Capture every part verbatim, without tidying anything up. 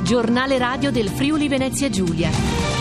Giornale radio del Friuli Venezia Giulia.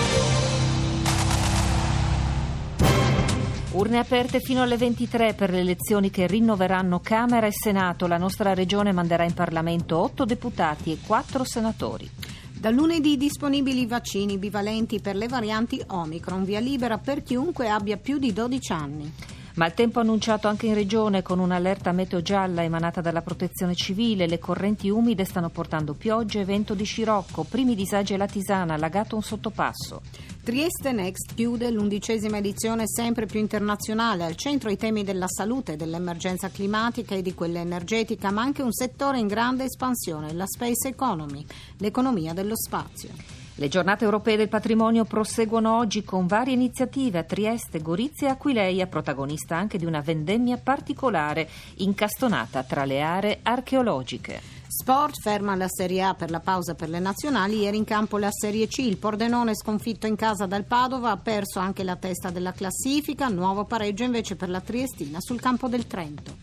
Urne aperte fino alle ventitré per le elezioni che rinnoveranno Camera e Senato. La nostra regione manderà in Parlamento otto deputati e quattro senatori. Da lunedì disponibili vaccini bivalenti per le varianti Omicron, via libera per chiunque abbia più di dodici anni. Maltempo annunciato anche in regione con un'allerta meteo gialla emanata dalla Protezione Civile. Le correnti umide stanno portando piogge e vento di scirocco. Primi disagi alla Tisana, allagato un sottopasso. Trieste Next chiude l'undicesima edizione sempre più internazionale, al centro i temi della salute, dell'emergenza climatica e di quella energetica, ma anche un settore in grande espansione, la space economy, l'economia dello spazio. Le giornate europee del patrimonio proseguono oggi con varie iniziative a Trieste, Gorizia e Aquileia, protagonista anche di una vendemmia particolare incastonata tra le aree archeologiche. Sport, ferma la Serie A per la pausa per le nazionali, ieri in campo la Serie C. Il Pordenone, sconfitto in casa dal Padova, ha perso anche la testa della classifica, nuovo pareggio invece per la Triestina sul campo del Trento.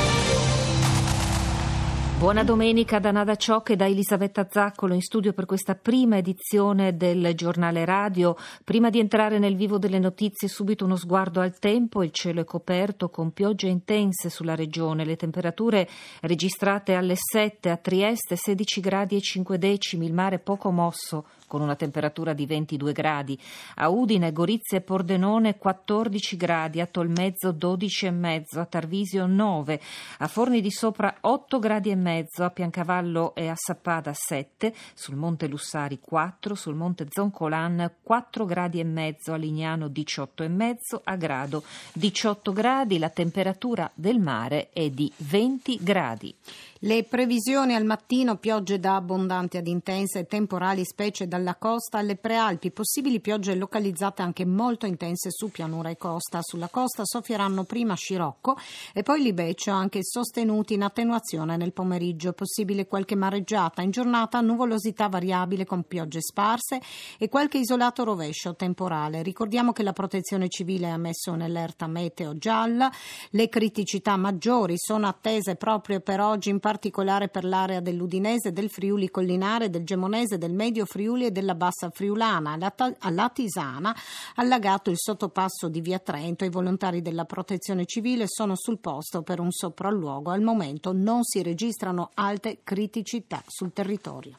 Buona domenica da Nada Ciocca e da Elisabetta Zaccolo in studio per questa prima edizione del giornale radio. Prima di entrare nel vivo delle notizie, subito uno sguardo al tempo. Il cielo è coperto con piogge intense sulla regione. Le temperature registrate alle sette a Trieste, sedici gradi e cinque decimi, il mare poco mosso con una temperatura di ventidue gradi. A Udine, Gorizia e Pordenone quattordici gradi, a Tolmezzo dodici e mezzo, a Tarvisio nove, a Forni di Sopra otto gradi e mezzo, a Piancavallo e a Sappada sette, sul Monte Lussari quattro, sul Monte Zoncolan quattro gradi e mezzo, a Lignano diciotto e mezzo, a Grado diciotto gradi, la temperatura del mare è di venti gradi. Le previsioni al mattino: piogge da abbondanti ad intense e temporali, specie dalla costa alle prealpi, possibili piogge localizzate anche molto intense su pianura e costa. Sulla costa soffieranno prima scirocco e poi libeccio, anche sostenuti in attenuazione nel pomeriggio. Possibile qualche mareggiata. In giornata nuvolosità variabile con piogge sparse e qualche isolato rovescio temporale. Ricordiamo che la Protezione Civile ha messo un'allerta meteo gialla. Le criticità maggiori sono attese proprio per oggi, in particolare per l'area dell'Udinese, del Friuli Collinare, del Gemonese, del Medio Friuli e della Bassa Friulana. Alla, alla Tisana, allagato il sottopasso di Via Trento. I volontari della Protezione Civile sono sul posto per un sopralluogo. Al momento non si registrano alte criticità sul territorio.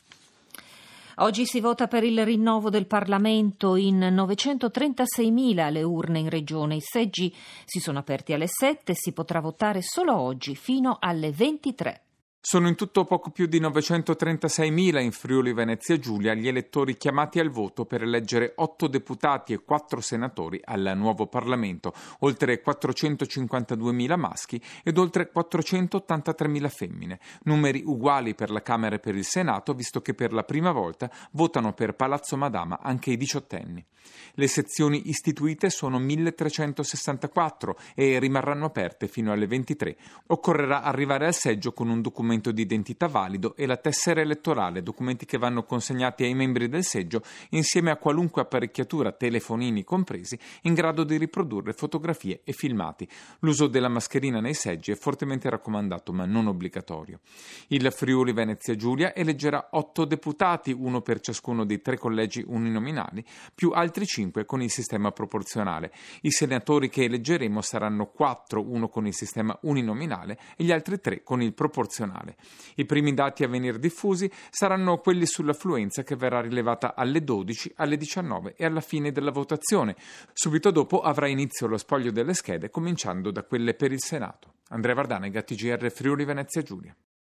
Oggi si vota per il rinnovo del Parlamento in novecentotrentasei le urne in regione. I seggi si sono aperti alle sette, si potrà votare solo oggi fino alle ventitré. Sono in tutto poco più di novecentotrentasei in Friuli Venezia Giulia gli elettori chiamati al voto per eleggere otto deputati e quattro senatori al nuovo Parlamento, oltre quattrocentocinquantaduemila maschi ed oltre quattrocentottantatremila femmine, numeri uguali per la Camera e per il Senato, visto che per la prima volta votano per Palazzo Madama anche i diciottenni. Le sezioni istituite sono milletrecentosessantaquattro e rimarranno aperte fino alle ventitré. Occorrerà arrivare al seggio con un documento di identità valido e la tessera elettorale, documenti che vanno consegnati ai membri del seggio insieme a qualunque apparecchiatura, telefonini compresi, in grado di riprodurre fotografie e filmati. L'uso della mascherina nei seggi è fortemente raccomandato ma non obbligatorio. Il Friuli Venezia Giulia eleggerà otto deputati, uno per ciascuno dei tre collegi uninominali, più altri cinque con il sistema proporzionale. I senatori che eleggeremo saranno quattro, uno con il sistema uninominale e gli altri tre con il proporzionale. I primi dati a venire diffusi saranno quelli sull'affluenza, che verrà rilevata alle dodici, alle diciannove e alla fine della votazione. Subito dopo avrà inizio lo spoglio delle schede, cominciando da quelle per il Senato. Andrea Vardanega, T G R Friuli Venezia Giulia.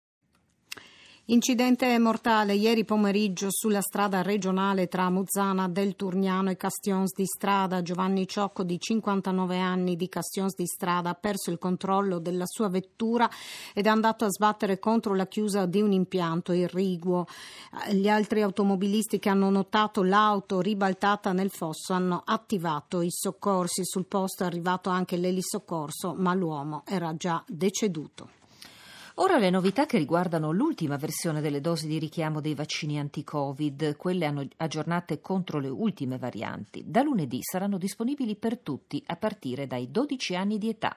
Incidente mortale ieri pomeriggio sulla strada regionale tra Muzzana del Turniano e Castions di Strada. Giovanni Ciocco, di cinquantanove anni, di Castions di Strada, ha perso il controllo della sua vettura ed è andato a sbattere contro la chiusa di un impianto irriguo. Gli altri automobilisti che hanno notato l'auto ribaltata nel fosso hanno attivato i soccorsi. Sul posto è arrivato anche l'elisoccorso, ma l'uomo era già deceduto. Ora le novità che riguardano l'ultima versione delle dosi di richiamo dei vaccini anti-Covid, quelle hanno aggiornate contro le ultime varianti. Da lunedì saranno disponibili per tutti a partire dai dodici anni di età.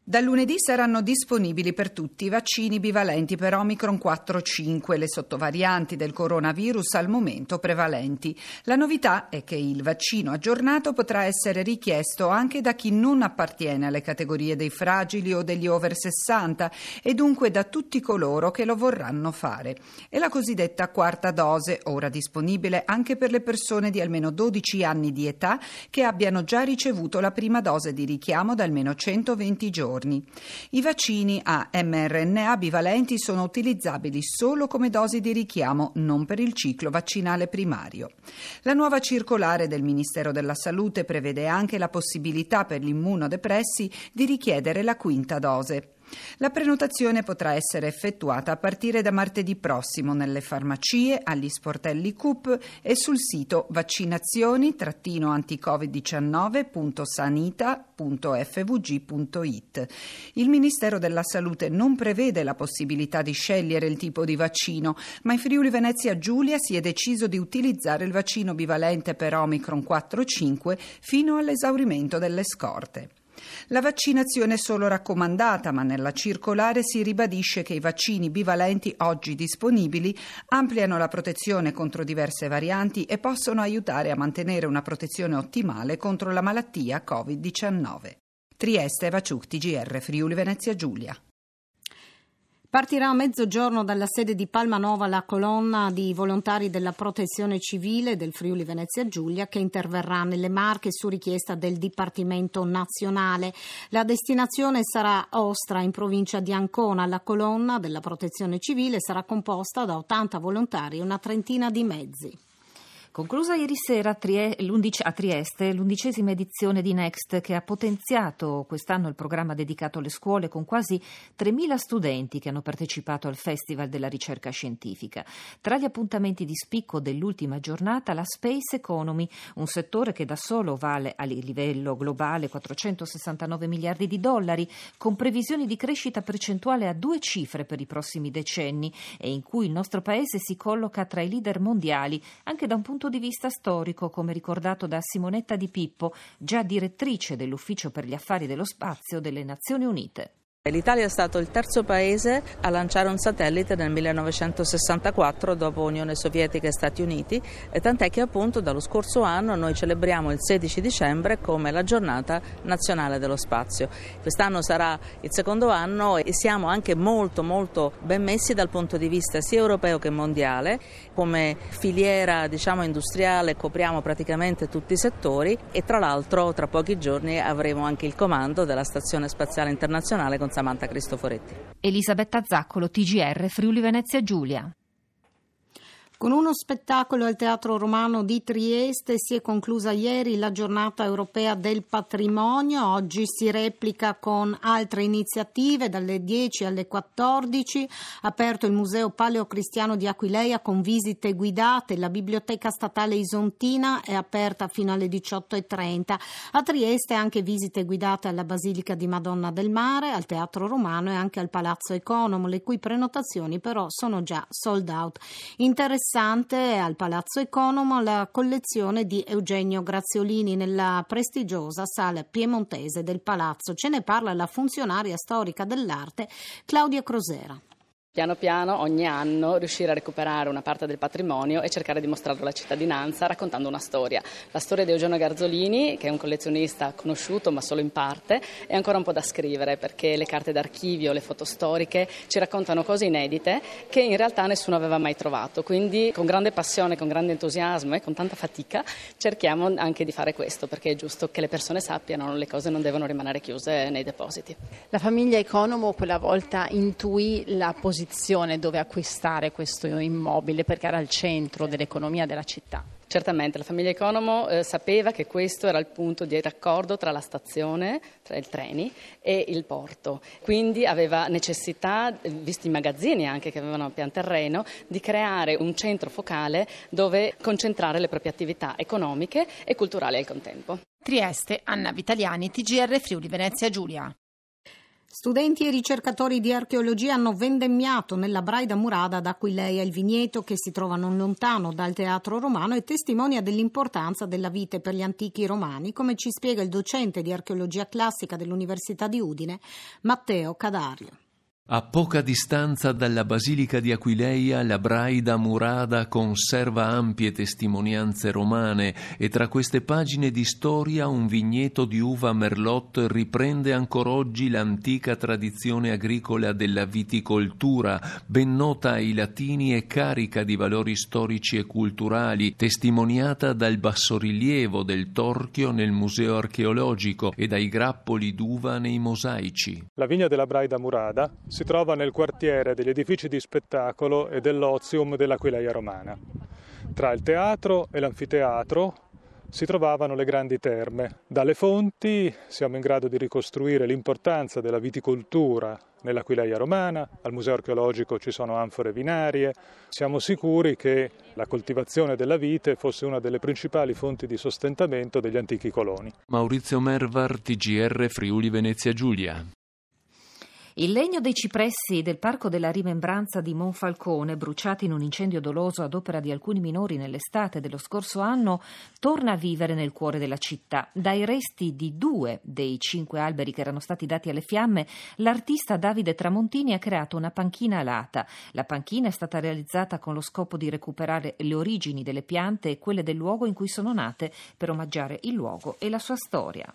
Da lunedì saranno disponibili per tutti i vaccini bivalenti per Omicron quattro cinque, le sottovarianti del coronavirus al momento prevalenti. La novità è che il vaccino aggiornato potrà essere richiesto anche da chi non appartiene alle categorie dei fragili o degli over sessanta e dunque da tutti coloro che lo vorranno fare. È la cosiddetta quarta dose, ora disponibile anche per le persone di almeno dodici anni di età che abbiano già ricevuto la prima dose di richiamo da almeno centoventi giorni. I vaccini a mRNA bivalenti sono utilizzabili solo come dosi di richiamo, non per il ciclo vaccinale primario. La nuova circolare del Ministero della Salute prevede anche la possibilità per gli immunodepressi di richiedere la quinta dose. La prenotazione potrà essere effettuata a partire da martedì prossimo nelle farmacie, agli sportelli Coop e sul sito vaccinazioni anticovid diciannove punto sanita punto f v g punto i t. Il Ministero della Salute non prevede la possibilità di scegliere il tipo di vaccino, ma in Friuli Venezia Giulia si è deciso di utilizzare il vaccino bivalente per Omicron quattro cinque fino all'esaurimento delle scorte. La vaccinazione è solo raccomandata, ma nella circolare si ribadisce che i vaccini bivalenti oggi disponibili ampliano la protezione contro diverse varianti e possono aiutare a mantenere una protezione ottimale contro la malattia covid diciannove. Trieste, Eva Ciuc, T G R, Friuli Venezia Giulia. Partirà a mezzogiorno dalla sede di Palmanova la colonna di volontari della Protezione Civile del Friuli Venezia Giulia che interverrà nelle Marche su richiesta del Dipartimento Nazionale. La destinazione sarà Ostra, in provincia di Ancona. La colonna della Protezione Civile sarà composta da ottanta volontari e una trentina di mezzi. Conclusa ieri sera a Trieste l'undicesima edizione di Next, che ha potenziato quest'anno il programma dedicato alle scuole con quasi tremila studenti che hanno partecipato al Festival della ricerca scientifica. Tra gli appuntamenti di spicco dell'ultima giornata la Space Economy, un settore che da solo vale a livello globale quattrocentosessantanove miliardi di dollari, con previsioni di crescita percentuale a due cifre per i prossimi decenni e in cui il nostro paese si colloca tra i leader mondiali anche da un punto di vista storico, come ricordato da Simonetta Di Pippo, già direttrice dell'Ufficio per gli affari dello spazio delle Nazioni Unite. L'Italia è stato il terzo paese a lanciare un satellite nel millenovecentosessantaquattro dopo Unione Sovietica e Stati Uniti, e tant'è che appunto dallo scorso anno noi celebriamo il sedici dicembre come la giornata nazionale dello spazio. Quest'anno sarà il secondo anno e siamo anche molto molto ben messi dal punto di vista sia europeo che mondiale. Come filiera diciamo industriale copriamo praticamente tutti i settori e tra l'altro tra pochi giorni avremo anche il comando della Stazione Spaziale Internazionale con Samantha Cristoforetti. Elisabetta Zaccolo, T G R, Friuli Venezia Giulia. Con uno spettacolo al Teatro Romano di Trieste si è conclusa ieri la giornata europea del patrimonio. Oggi si replica con altre iniziative dalle dieci alle quattordici. Aperto il Museo Paleocristiano di Aquileia con visite guidate. La Biblioteca Statale Isontina è aperta fino alle diciotto e trenta. A Trieste anche visite guidate alla Basilica di Madonna del Mare, al Teatro Romano e anche al Palazzo Economo, le cui prenotazioni però sono già sold out. Interessante al Palazzo Economo la collezione di Eugenio Graziolini nella prestigiosa sala piemontese del Palazzo. Ce ne parla la funzionaria storica dell'arte Claudia Crosera. Piano piano, ogni anno, riuscire a recuperare una parte del patrimonio e cercare di mostrarlo alla cittadinanza raccontando una storia. La storia di Eugenio Garzolini, che è un collezionista conosciuto ma solo in parte, è ancora un po' da scrivere perché le carte d'archivio, le foto storiche ci raccontano cose inedite che in realtà nessuno aveva mai trovato. Quindi con grande passione, con grande entusiasmo e con tanta fatica cerchiamo anche di fare questo, perché è giusto che le persone sappiano che le cose non devono rimanere chiuse nei depositi. La famiglia Economo quella volta intuì la posizione dove acquistare questo immobile perché era al centro dell'economia della città. Certamente, la famiglia Economo eh, sapeva che questo era il punto di raccordo tra la stazione, tra i treni e il porto. Quindi aveva necessità, visti i magazzini anche che avevano a pian terreno, di creare un centro focale dove concentrare le proprie attività economiche e culturali al contempo. Trieste, Anna Vitaliani, T G R Friuli Venezia Giulia. Studenti e ricercatori di archeologia hanno vendemmiato nella Braida Murada ad Aquileia. Il vigneto, che si trova non lontano dal teatro romano, e testimonia dell'importanza della vite per gli antichi romani, come ci spiega il docente di archeologia classica dell'Università di Udine, Matteo Cadario. A poca distanza dalla Basilica di Aquileia, la Braida Murada conserva ampie testimonianze romane e tra queste pagine di storia un vigneto di uva Merlot riprende ancora oggi l'antica tradizione agricola della viticoltura, ben nota ai latini e carica di valori storici e culturali, testimoniata dal bassorilievo del torchio nel museo archeologico e dai grappoli d'uva nei mosaici. La vigna della Braida Murada si trova nel quartiere degli edifici di spettacolo e dell'ozium dell'Aquileia romana. Tra il teatro e l'anfiteatro si trovavano le grandi terme. Dalle fonti siamo in grado di ricostruire l'importanza della viticoltura nell'Aquileia romana. Al museo archeologico ci sono anfore vinarie. Siamo sicuri che la coltivazione della vite fosse una delle principali fonti di sostentamento degli antichi coloni. Maurizio Mervar, T G R Friuli Venezia Giulia. Il legno dei cipressi del Parco della Rimembranza di Monfalcone, bruciati in un incendio doloso ad opera di alcuni minori nell'estate dello scorso anno, torna a vivere nel cuore della città. Dai resti di due dei cinque alberi che erano stati dati alle fiamme, l'artista Davide Tramontini ha creato una panchina alata. La panchina è stata realizzata con lo scopo di recuperare le origini delle piante e quelle del luogo in cui sono nate, per omaggiare il luogo e la sua storia.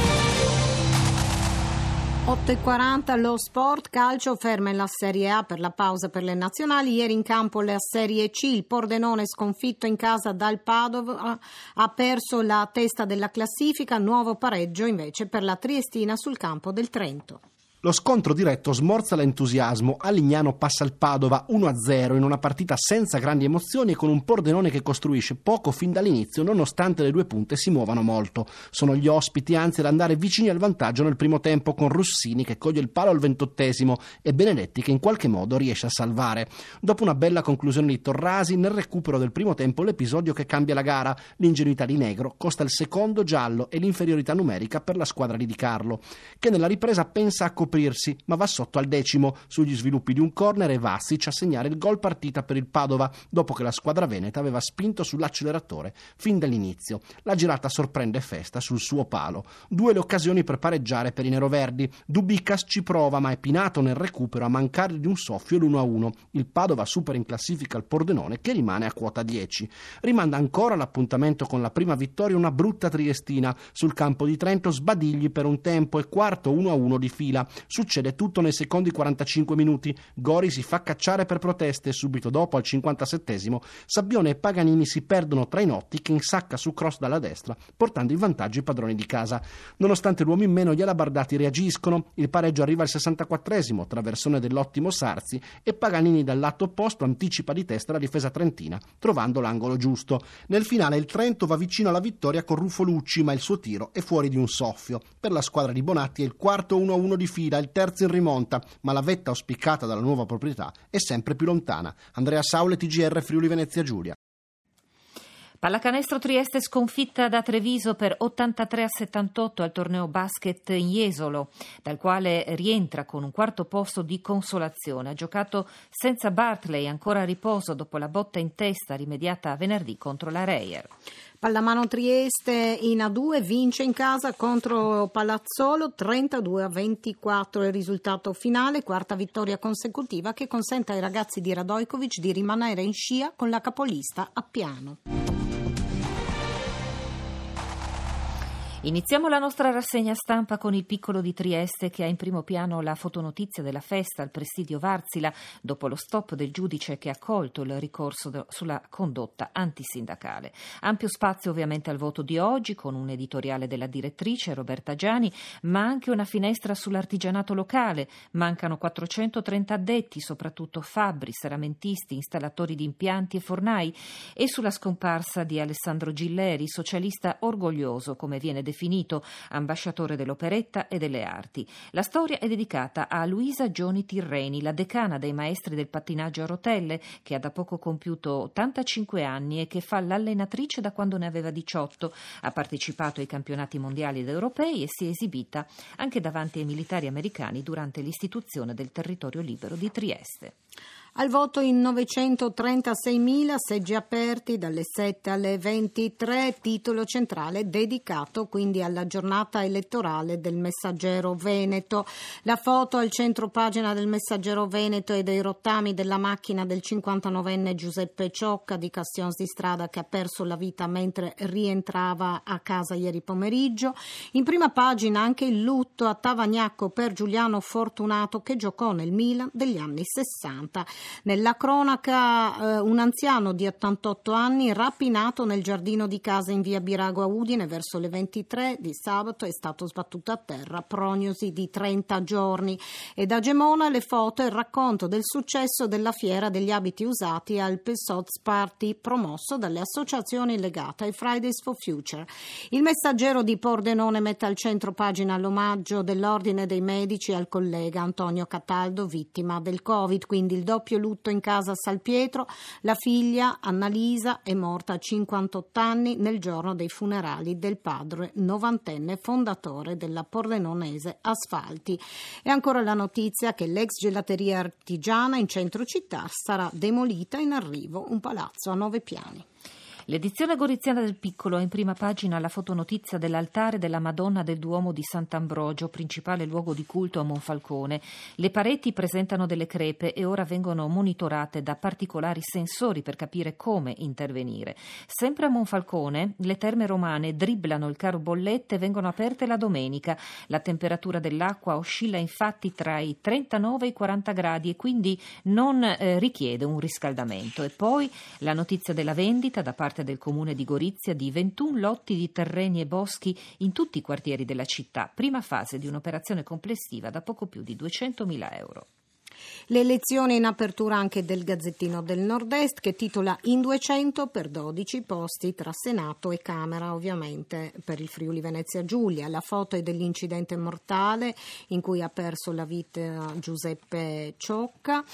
otto e quaranta, lo sport, calcio, ferma la Serie A per la pausa per le nazionali. Ieri in campo la Serie C, il Pordenone sconfitto in casa dal Padova ha perso la testa della classifica, nuovo pareggio invece per la Triestina sul campo del Trento. Lo scontro diretto smorza l'entusiasmo. A Lignano passa il Padova uno a zero in una partita senza grandi emozioni e con un Pordenone che costruisce poco fin dall'inizio, nonostante le due punte si muovano molto. Sono gli ospiti anzi ad andare vicini al vantaggio nel primo tempo, con Russini che coglie il palo al ventottesimo e Benedetti che in qualche modo riesce a salvare. Dopo una bella conclusione di Torrasi, nel recupero del primo tempo l'episodio che cambia la gara. L'ingenuità di Negro costa il secondo giallo e l'inferiorità numerica per la squadra di Di Carlo, che nella ripresa pensa a coprire, ma va sotto al decimo sugli sviluppi di un corner e Vassic a segnare il gol partita per il Padova dopo che la squadra veneta aveva spinto sull'acceleratore fin dall'inizio. La girata sorprende Festa sul suo palo. Due le occasioni per pareggiare per i neroverdi. Dubicas ci prova ma è pinato nel recupero a mancare di un soffio l'uno a uno. Il Padova supera in classifica il Pordenone che rimane a quota dieci. Rimanda ancora l'appuntamento con la prima vittoria una brutta Triestina. Sul campo di Trento sbadigli per un tempo e quarto uno a uno di fila. Succede tutto nei secondi quarantacinque minuti. Gori si fa cacciare per proteste e subito dopo, al cinquantasettesimo, Sabbione e Paganini si perdono tra i notti che insacca su cross dalla destra, portando in vantaggio i padroni di casa. Nonostante l'uomo in meno, gli alabardati reagiscono. Il pareggio arriva al sessantaquattresimo, traversone dell'ottimo Sarzi, e Paganini dal lato opposto anticipa di testa la difesa trentina, trovando l'angolo giusto. Nel finale il Trento va vicino alla vittoria con Rufolucci, ma il suo tiro è fuori di un soffio. Per la squadra di Bonatti è il quarto uno a uno di fila, il terzo in rimonta, ma la vetta auspicata dalla nuova proprietà è sempre più lontana. Andrea Saule, T G R Friuli Venezia Giulia. Pallacanestro Trieste sconfitta da Treviso per ottantatré a settantotto al torneo basket in Jesolo, dal quale rientra con un quarto posto di consolazione. Ha giocato senza Bartley, ancora a riposo dopo la botta in testa rimediata venerdì contro la Reyer. Pallamano Trieste in A due vince in casa contro Palazzolo trentadue a ventiquattro, il risultato finale, quarta vittoria consecutiva che consente ai ragazzi di Radojkovic di rimanere in scia con la capolista a piano. Iniziamo la nostra rassegna stampa con il Piccolo di Trieste, che ha in primo piano la fotonotizia della festa al presidio Varzila dopo lo stop del giudice che ha accolto il ricorso de- sulla condotta antisindacale. Ampio spazio ovviamente al voto di oggi, con un editoriale della direttrice Roberta Giani, ma anche una finestra sull'artigianato locale. Mancano quattrocentotrenta addetti, soprattutto fabbri, seramentisti, installatori di impianti e fornai, e sulla scomparsa di Alessandro Gilleri, socialista orgoglioso, come viene definito definito ambasciatore dell'operetta e delle arti. La storia è dedicata a Luisa Gioni Tirreni, la decana dei maestri del pattinaggio a rotelle, che ha da poco compiuto ottantacinque anni e che fa l'allenatrice da quando ne aveva diciotto. Ha partecipato ai campionati mondiali ed europei e si è esibita anche davanti ai militari americani durante l'istituzione del territorio libero di Trieste. Al voto in novecentotrentasei seggi aperti dalle sette alle ventitré, titolo centrale dedicato quindi alla giornata elettorale del Messaggero Veneto. La foto al centro pagina del Messaggero Veneto e dei rottami della macchina del cinquantanovenne Giuseppe Ciocca di Castions di Strada, che ha perso la vita mentre rientrava a casa ieri pomeriggio. In prima pagina anche il lutto a Tavagnacco per Giuliano Fortunato, che giocò nel Milan degli anni sessanta. Nella cronaca, eh, un anziano di ottantotto anni rapinato nel giardino di casa in via Birago a Udine verso le ventitré di sabato è stato sbattuto a terra, prognosi di trenta giorni. E da Gemona le foto e il racconto del successo della fiera degli abiti usati al Pessoz Party, promosso dalle associazioni legate ai Fridays for Future. Il Messaggero di Pordenone mette al centro pagina l'omaggio dell'Ordine dei Medici al collega Antonio Cataldo, vittima del Covid, quindi il doppio lutto in casa a Salpietro. La figlia Annalisa è morta a cinquantotto anni nel giorno dei funerali del padre novantenne fondatore della pordenonese Asfalti. E ancora la notizia che l'ex gelateria artigiana in centro città sarà demolita, in arrivo un palazzo a nove piani. L'edizione goriziana del Piccolo ha in prima pagina la fotonotizia dell'altare della Madonna del Duomo di Sant'Ambrogio, principale luogo di culto a Monfalcone. Le pareti presentano delle crepe e ora vengono monitorate da particolari sensori per capire come intervenire. Sempre a Monfalcone, le terme romane dribblano il caro bollette e vengono aperte la domenica. La temperatura dell'acqua oscilla infatti tra i trentanove e i quaranta gradi e quindi non eh, richiede un riscaldamento. E poi la notizia della vendita da parte del comune di Gorizia di ventuno lotti di terreni e boschi in tutti i quartieri della città, prima fase di un'operazione complessiva da poco più di duecentomila euro. Le elezioni in apertura anche del Gazzettino del Nord-Est, che titola in duecento per dodici posti tra Senato e Camera, ovviamente per il Friuli Venezia Giulia. La foto è dell'incidente mortale in cui ha perso la vita Giuseppe Ciocca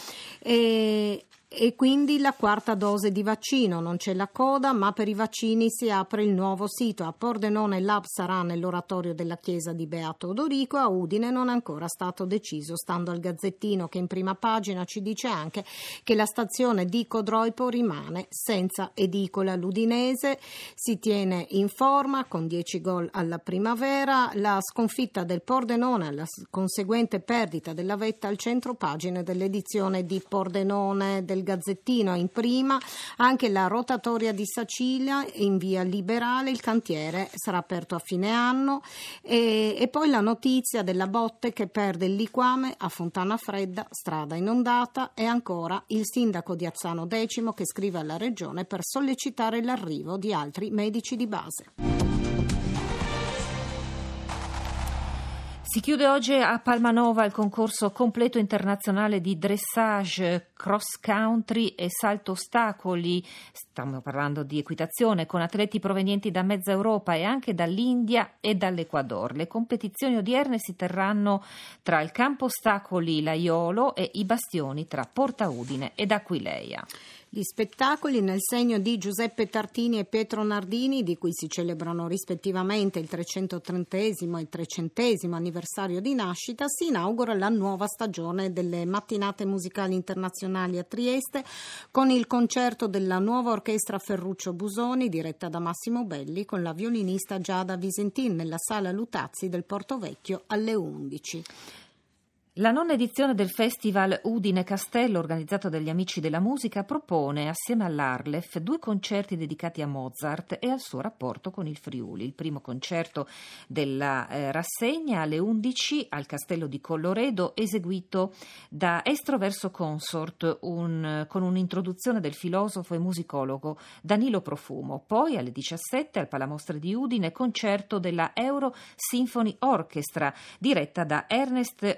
e E quindi la quarta dose di vaccino. Non c'è la coda, ma per i vaccini si apre il nuovo sito. A Pordenone l'hub sarà nell'oratorio della chiesa di Beato Odorico. A Udine non è ancora stato deciso, stando al Gazzettino, che in prima pagina ci dice anche che la stazione di Codroipo rimane senza edicola. L'Udinese si tiene in forma con dieci gol alla primavera. La sconfitta del Pordenone, la conseguente perdita della vetta al centro pagina dell'edizione di Pordenone del Gazzettino. In prima anche la rotatoria di Sacilia in via Liberale, il cantiere sarà aperto a fine anno e, e poi la notizia della botte che perde il liquame a Fontana Fredda, strada inondata, e ancora il sindaco di Azzano X che scrive alla regione per sollecitare l'arrivo di altri medici di base. Si chiude oggi a Palmanova il concorso completo internazionale di dressage, cross country e salto ostacoli. Stiamo parlando di equitazione con atleti provenienti da mezza Europa e anche dall'India e dall'Ecuador. Le competizioni odierne si terranno tra il campo ostacoli Laiolo e i bastioni tra Porta Udine ed Aquileia. Gli spettacoli nel segno di Giuseppe Tartini e Pietro Nardini, di cui si celebrano rispettivamente il trecentotrentesimo e il trecentesimo anniversario di nascita, si inaugura la nuova stagione delle mattinate musicali internazionali a Trieste con il concerto della nuova orchestra Ferruccio Busoni diretta da Massimo Belli con la violinista Giada Visentin nella sala Lutazzi del Portovecchio alle undici. La nona edizione del Festival Udine Castello, organizzato dagli Amici della Musica, propone assieme all'Arlef due concerti dedicati a Mozart e al suo rapporto con il Friuli. Il primo concerto della eh, rassegna alle undici al Castello di Colloredo, eseguito da Estroverso Consort un, con un'introduzione del filosofo e musicologo Danilo Profumo. Poi alle diciassette al Palamostre di Udine, concerto della Euro Symphony Orchestra diretta da Ernest Hoez.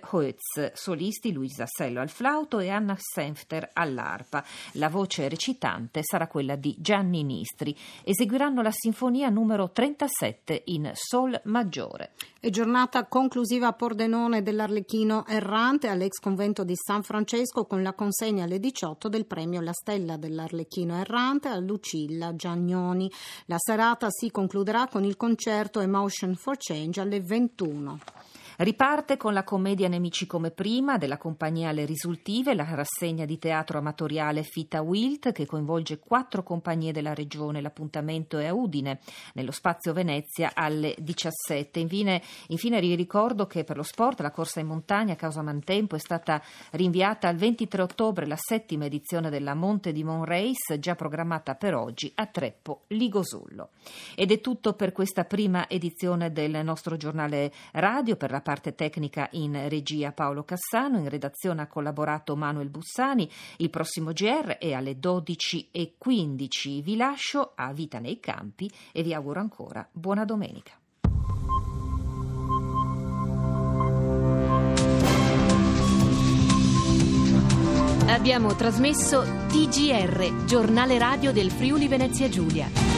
Metz, solisti Luisa Sello al flauto e Anna Senfter all'arpa. La voce recitante sarà quella di Gianni Nistri. Eseguiranno la sinfonia numero trentasette in sol maggiore. È giornata conclusiva a Pordenone dell'Arlecchino errante all'ex convento di San Francesco, con la consegna alle diciotto del premio La Stella dell'Arlecchino errante a Lucilla Giagnoni. La serata si concluderà con il concerto Emotion for Change alle ventuno. Riparte con la commedia Nemici come prima della compagnia Le Risultive, la rassegna di teatro amatoriale Fita Wilt che coinvolge quattro compagnie della regione. L'appuntamento è a Udine, nello spazio Venezia alle diciassette. Infine, infine vi ricordo che per lo sport la corsa in montagna a causa maltempo è stata rinviata al ventitré ottobre la settima edizione della Monte di Mon Race, già programmata per oggi a Treppo Ligosullo. Ed è tutto per questa prima edizione del nostro giornale radio. Per la parte tecnica in regia Paolo Cassano, in redazione ha collaborato Manuel Bussani. Il prossimo G R è alle dodici e quindici. Vi lascio a Vita nei Campi e vi auguro ancora buona domenica. Abbiamo trasmesso T G R, giornale radio del Friuli Venezia Giulia.